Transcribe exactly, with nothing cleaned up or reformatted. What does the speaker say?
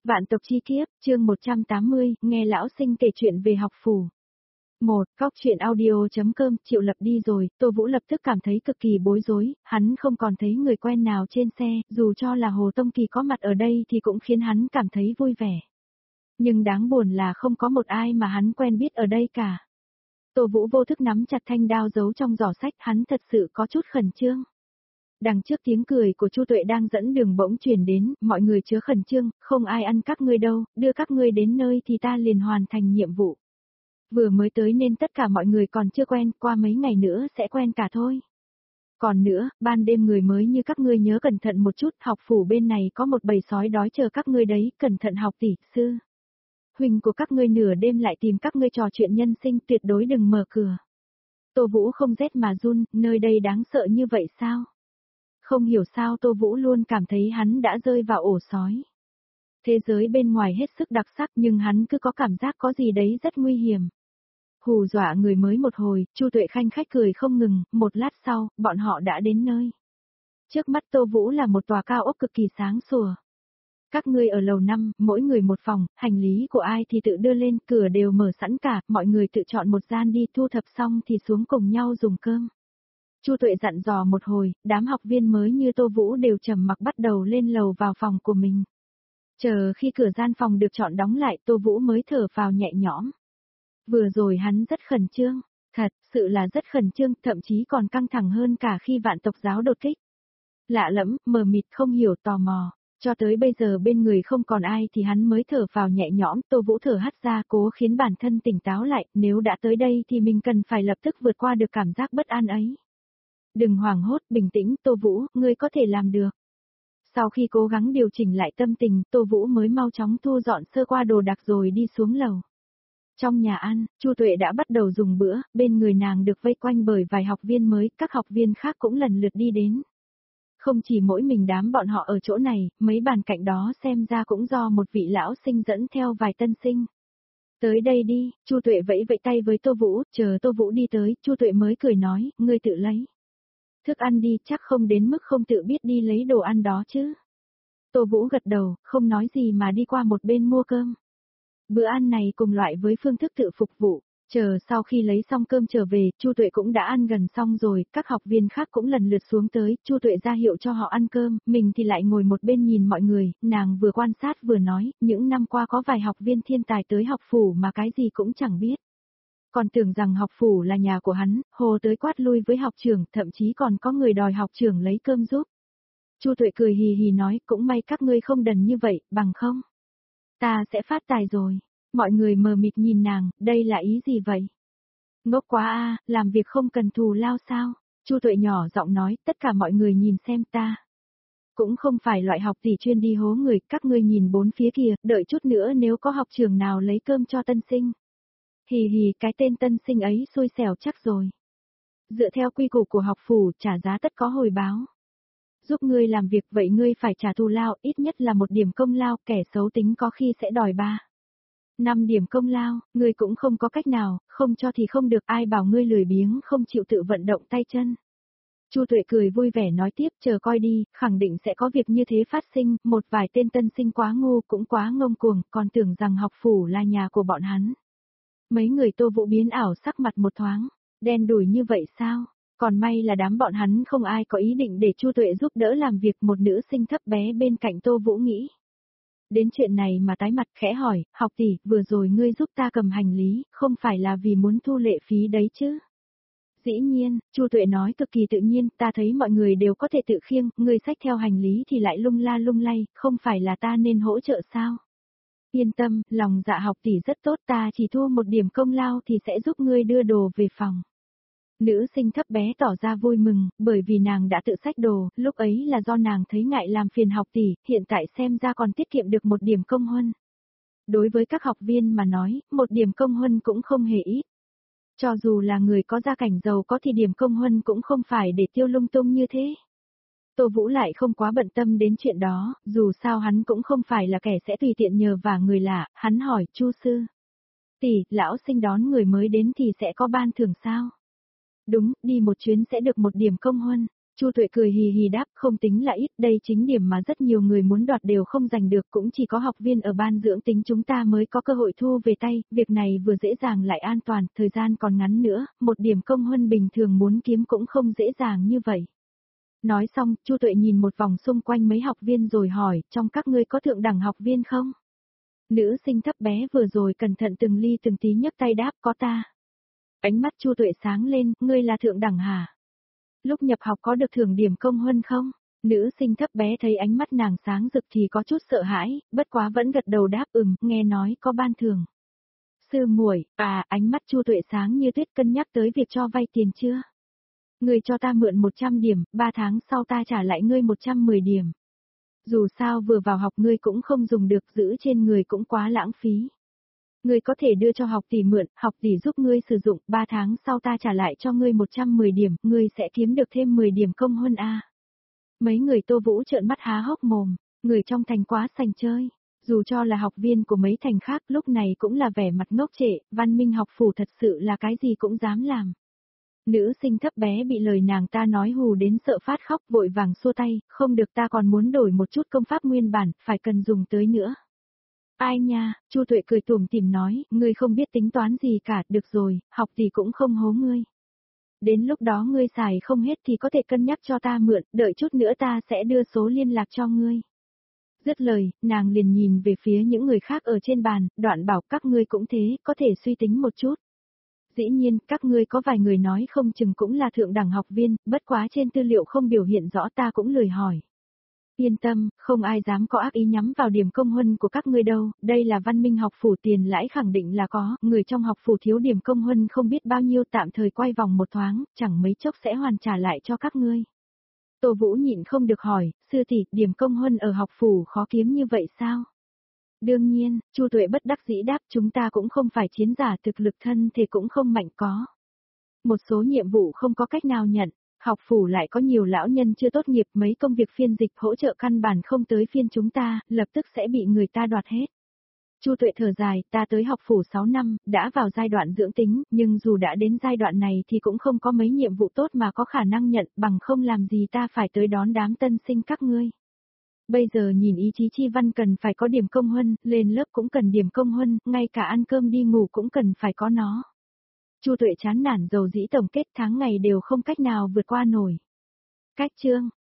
Vạn tộc chi kiếp, chương một trăm tám mươi, nghe lão sinh kể chuyện về học phủ. một. Cóc truyện audio.com, Triệu Lập đi rồi, Tô Vũ lập tức cảm thấy cực kỳ bối rối, hắn không còn thấy người quen nào trên xe, dù cho là Hồ Tông Kỳ có mặt ở đây thì cũng khiến hắn cảm thấy vui vẻ. Nhưng đáng buồn là không có một ai mà hắn quen biết ở đây cả. Tô Vũ vô thức nắm chặt thanh đao giấu trong giỏ sách, hắn thật sự có chút khẩn trương. Đằng trước tiếng cười của Chu Tuệ đang dẫn đường bỗng truyền đến, mọi người chớ khẩn trương, không ai ăn các ngươi đâu, đưa các ngươi đến nơi thì ta liền hoàn thành nhiệm vụ. Vừa mới tới nên tất cả mọi người còn chưa quen, qua mấy ngày nữa sẽ quen cả thôi. Còn nữa, ban đêm người mới như các ngươi nhớ cẩn thận một chút, học phủ bên này có một bầy sói đói chờ các ngươi đấy, cẩn thận học tỷ, sư. Huynh của các ngươi nửa đêm lại tìm các ngươi trò chuyện nhân sinh, tuyệt đối đừng mở cửa. Tô Vũ không rét mà run, nơi đây đáng sợ như vậy sao? Không hiểu sao Tô Vũ luôn cảm thấy hắn đã rơi vào ổ sói. Thế giới bên ngoài hết sức đặc sắc nhưng hắn cứ có cảm giác có gì đấy rất nguy hiểm. Hù dọa người mới một hồi, Chu Tuệ khanh khách cười không ngừng, một lát sau, bọn họ đã đến nơi. Trước mắt Tô Vũ là một tòa cao ốc cực kỳ sáng sủa. Các ngươi ở lầu năm, mỗi người một phòng, hành lý của ai thì tự đưa lên, cửa đều mở sẵn cả, mọi người tự chọn một gian đi, thu thập xong thì xuống cùng nhau dùng cơm. Chu Tuệ dặn dò một hồi, đám học viên mới như Tô Vũ đều trầm mặc bắt đầu lên lầu vào phòng của mình. Chờ khi cửa gian phòng được chọn đóng lại, Tô Vũ mới thở phào nhẹ nhõm. Vừa rồi hắn rất khẩn trương, thật sự là rất khẩn trương, thậm chí còn căng thẳng hơn cả khi vạn tộc giáo đột kích. Lạ lẫm, mờ mịt không hiểu tò mò, cho tới bây giờ bên người không còn ai thì hắn mới thở phào nhẹ nhõm, Tô Vũ thở hắt ra cố khiến bản thân tỉnh táo lại, nếu đã tới đây thì mình cần phải lập tức vượt qua được cảm giác bất an ấy. Đừng hoảng hốt, bình tĩnh, Tô Vũ, ngươi có thể làm được. Sau khi cố gắng điều chỉnh lại tâm tình, Tô Vũ mới mau chóng thu dọn sơ qua đồ đạc rồi đi xuống lầu. Trong nhà ăn, Chu Tuệ đã bắt đầu dùng bữa, bên người nàng được vây quanh bởi vài học viên mới, các học viên khác cũng lần lượt đi đến. Không chỉ mỗi mình đám bọn họ ở chỗ này, mấy bàn cạnh đó xem ra cũng do một vị lão sinh dẫn theo vài tân sinh. Tới đây đi, Chu Tuệ vẫy vẫy tay với Tô Vũ, chờ Tô Vũ đi tới, Chu Tuệ mới cười nói, ngươi tự lấy thức ăn đi, chắc không đến mức không tự biết đi lấy đồ ăn đó chứ. Tô Vũ gật đầu, không nói gì mà đi qua một bên mua cơm. Bữa ăn này cùng loại với phương thức tự phục vụ, chờ sau khi lấy xong cơm trở về, Chu Tuệ cũng đã ăn gần xong rồi, các học viên khác cũng lần lượt xuống tới, Chu Tuệ ra hiệu cho họ ăn cơm, mình thì lại ngồi một bên nhìn mọi người, nàng vừa quan sát vừa nói, những năm qua có vài học viên thiên tài tới học phủ mà cái gì cũng chẳng biết. Còn tưởng rằng học phủ là nhà của hắn, hồ tới quát lui với học trưởng, thậm chí còn có người đòi học trưởng lấy cơm giúp. Chu Tuệ cười hì hì nói, cũng may các ngươi không đần như vậy, bằng không? Ta sẽ phát tài rồi. Mọi người mờ mịt nhìn nàng, đây là ý gì vậy? Ngốc quá a, làm việc không cần thù lao sao? Chu Tuệ nhỏ giọng nói, tất cả mọi người nhìn xem ta. Cũng không phải loại học gì chuyên đi hố người, các ngươi nhìn bốn phía kia, đợi chút nữa nếu có học trưởng nào lấy cơm cho tân sinh. Hì hì, cái tên tân sinh ấy xui xẻo chắc rồi. Dựa theo quy củ của học phủ, trả giá tất có hồi báo. Giúp ngươi làm việc vậy ngươi phải trả thù lao, ít nhất là một điểm công lao, kẻ xấu tính có khi sẽ đòi ba. Năm điểm công lao, ngươi cũng không có cách nào, không cho thì không được, ai bảo ngươi lười biếng không chịu tự vận động tay chân. Chu Tuệ cười vui vẻ nói tiếp, chờ coi đi, khẳng định sẽ có việc như thế phát sinh, một vài tên tân sinh quá ngu cũng quá ngông cuồng, còn tưởng rằng học phủ là nhà của bọn hắn. Mấy người Tô Vũ biến ảo sắc mặt một thoáng, đen đủi như vậy sao? Còn may là đám bọn hắn không ai có ý định để Chu Tuệ giúp đỡ làm việc, một nữ sinh thấp bé bên cạnh Tô Vũ nghĩ. Đến chuyện này mà tái mặt khẽ hỏi, học tỷ, vừa rồi ngươi giúp ta cầm hành lý, không phải là vì muốn thu lệ phí đấy chứ? Dĩ nhiên, Chu Tuệ nói cực kỳ tự nhiên, ta thấy mọi người đều có thể tự khiêng, ngươi xách theo hành lý thì lại lung la lung lay, không phải là ta nên hỗ trợ sao? Yên tâm, lòng dạ học tỷ rất tốt, ta chỉ thu một điểm công lao thì sẽ giúp ngươi đưa đồ về phòng. Nữ sinh thấp bé tỏ ra vui mừng, bởi vì nàng đã tự xách đồ, lúc ấy là do nàng thấy ngại làm phiền học tỷ, hiện tại xem ra còn tiết kiệm được một điểm công huân. Đối với các học viên mà nói, một điểm công huân cũng không hề ít. Cho dù là người có gia cảnh giàu có thì điểm công huân cũng không phải để tiêu lung tung như thế. Tô Vũ lại không quá bận tâm đến chuyện đó, dù sao hắn cũng không phải là kẻ sẽ tùy tiện nhờ vả người lạ, hắn hỏi, Chu sư. Tỷ, lão sinh đón người mới đến thì sẽ có ban thưởng sao? Đúng, đi một chuyến sẽ được một điểm công huân. Chu Tuệ cười hì hì đáp, không tính là ít, đây chính điểm mà rất nhiều người muốn đoạt đều không giành được, cũng chỉ có học viên ở ban dưỡng tính chúng ta mới có cơ hội thu về tay, việc này vừa dễ dàng lại an toàn, thời gian còn ngắn nữa, một điểm công huân bình thường muốn kiếm cũng không dễ dàng như vậy. Nói xong, Chu Tuệ nhìn một vòng xung quanh mấy học viên rồi hỏi, trong các ngươi có thượng đẳng học viên không? Nữ sinh thấp bé vừa rồi cẩn thận từng ly từng tí nhấc tay đáp, có ta. Ánh mắt Chu Tuệ sáng lên, ngươi là thượng đẳng hả? Lúc nhập học có được thưởng điểm công huân không? Nữ sinh thấp bé thấy ánh mắt nàng sáng rực thì có chút sợ hãi, bất quá vẫn gật đầu đáp ừm, nghe nói có ban thưởng. Sư muội, à, ánh mắt Chu Tuệ sáng như tuyết, cân nhắc tới việc cho vay tiền chưa? Ngươi cho ta mượn một trăm điểm, ba tháng sau ta trả lại ngươi một trăm mười điểm. Dù sao vừa vào học ngươi cũng không dùng được, giữ trên người cũng quá lãng phí. Ngươi có thể đưa cho học tỷ mượn, học tỷ giúp ngươi sử dụng, ba tháng sau ta trả lại cho ngươi một trăm mười điểm, ngươi sẽ kiếm được thêm mười điểm công huân a. Mấy người Tô Vũ trợn mắt há hốc mồm, người trong thành quá sành chơi. Dù cho là học viên của mấy thành khác lúc này cũng là vẻ mặt ngốc trệ, Văn Minh học phủ thật sự là cái gì cũng dám làm. Nữ sinh thấp bé bị lời nàng ta nói hù đến sợ phát khóc, vội vàng xua tay, không được, ta còn muốn đổi một chút công pháp nguyên bản, phải cần dùng tới nữa. Ai nha, Chu Tuệ cười tủm tỉm nói, ngươi không biết tính toán gì cả, được rồi, học tỷ cũng không hố ngươi. Đến lúc đó ngươi xài không hết thì có thể cân nhắc cho ta mượn, đợi chút nữa ta sẽ đưa số liên lạc cho ngươi. Dứt lời, nàng liền nhìn về phía những người khác ở trên bàn, đoạn bảo các ngươi cũng thế, có thể suy tính một chút. Dĩ nhiên, các ngươi có vài người nói không chừng cũng là thượng đẳng học viên, bất quá trên tư liệu không biểu hiện rõ, ta cũng lười hỏi. Yên tâm, không ai dám có ác ý nhắm vào điểm công huân của các ngươi đâu, đây là Văn Minh học phủ, tiền lãi khẳng định là có, người trong học phủ thiếu điểm công huân không biết bao nhiêu, tạm thời quay vòng một thoáng, chẳng mấy chốc sẽ hoàn trả lại cho các ngươi. Tô Vũ nhịn không được hỏi, sư tỷ, điểm công huân ở học phủ khó kiếm như vậy sao? Đương nhiên, Chu Tuệ bất đắc dĩ đáp, chúng ta cũng không phải chiến giả, thực lực thân thể cũng không mạnh có. Một số nhiệm vụ không có cách nào nhận, học phủ lại có nhiều lão nhân chưa tốt nghiệp, mấy công việc phiên dịch hỗ trợ căn bản không tới phiên chúng ta, lập tức sẽ bị người ta đoạt hết. Chu Tuệ thở dài, ta tới học phủ sáu năm, đã vào giai đoạn dưỡng tính, nhưng dù đã đến giai đoạn này thì cũng không có mấy nhiệm vụ tốt mà có khả năng nhận, bằng không làm gì ta phải tới đón đám tân sinh các ngươi. Bây giờ nhìn ý chí chi văn cần phải có điểm công huân, lên lớp cũng cần điểm công huân, ngay cả ăn cơm đi ngủ cũng cần phải có nó. Chu Tuệ chán nản dầu dĩ tổng kết, tháng ngày đều không cách nào vượt qua nổi. Cách chương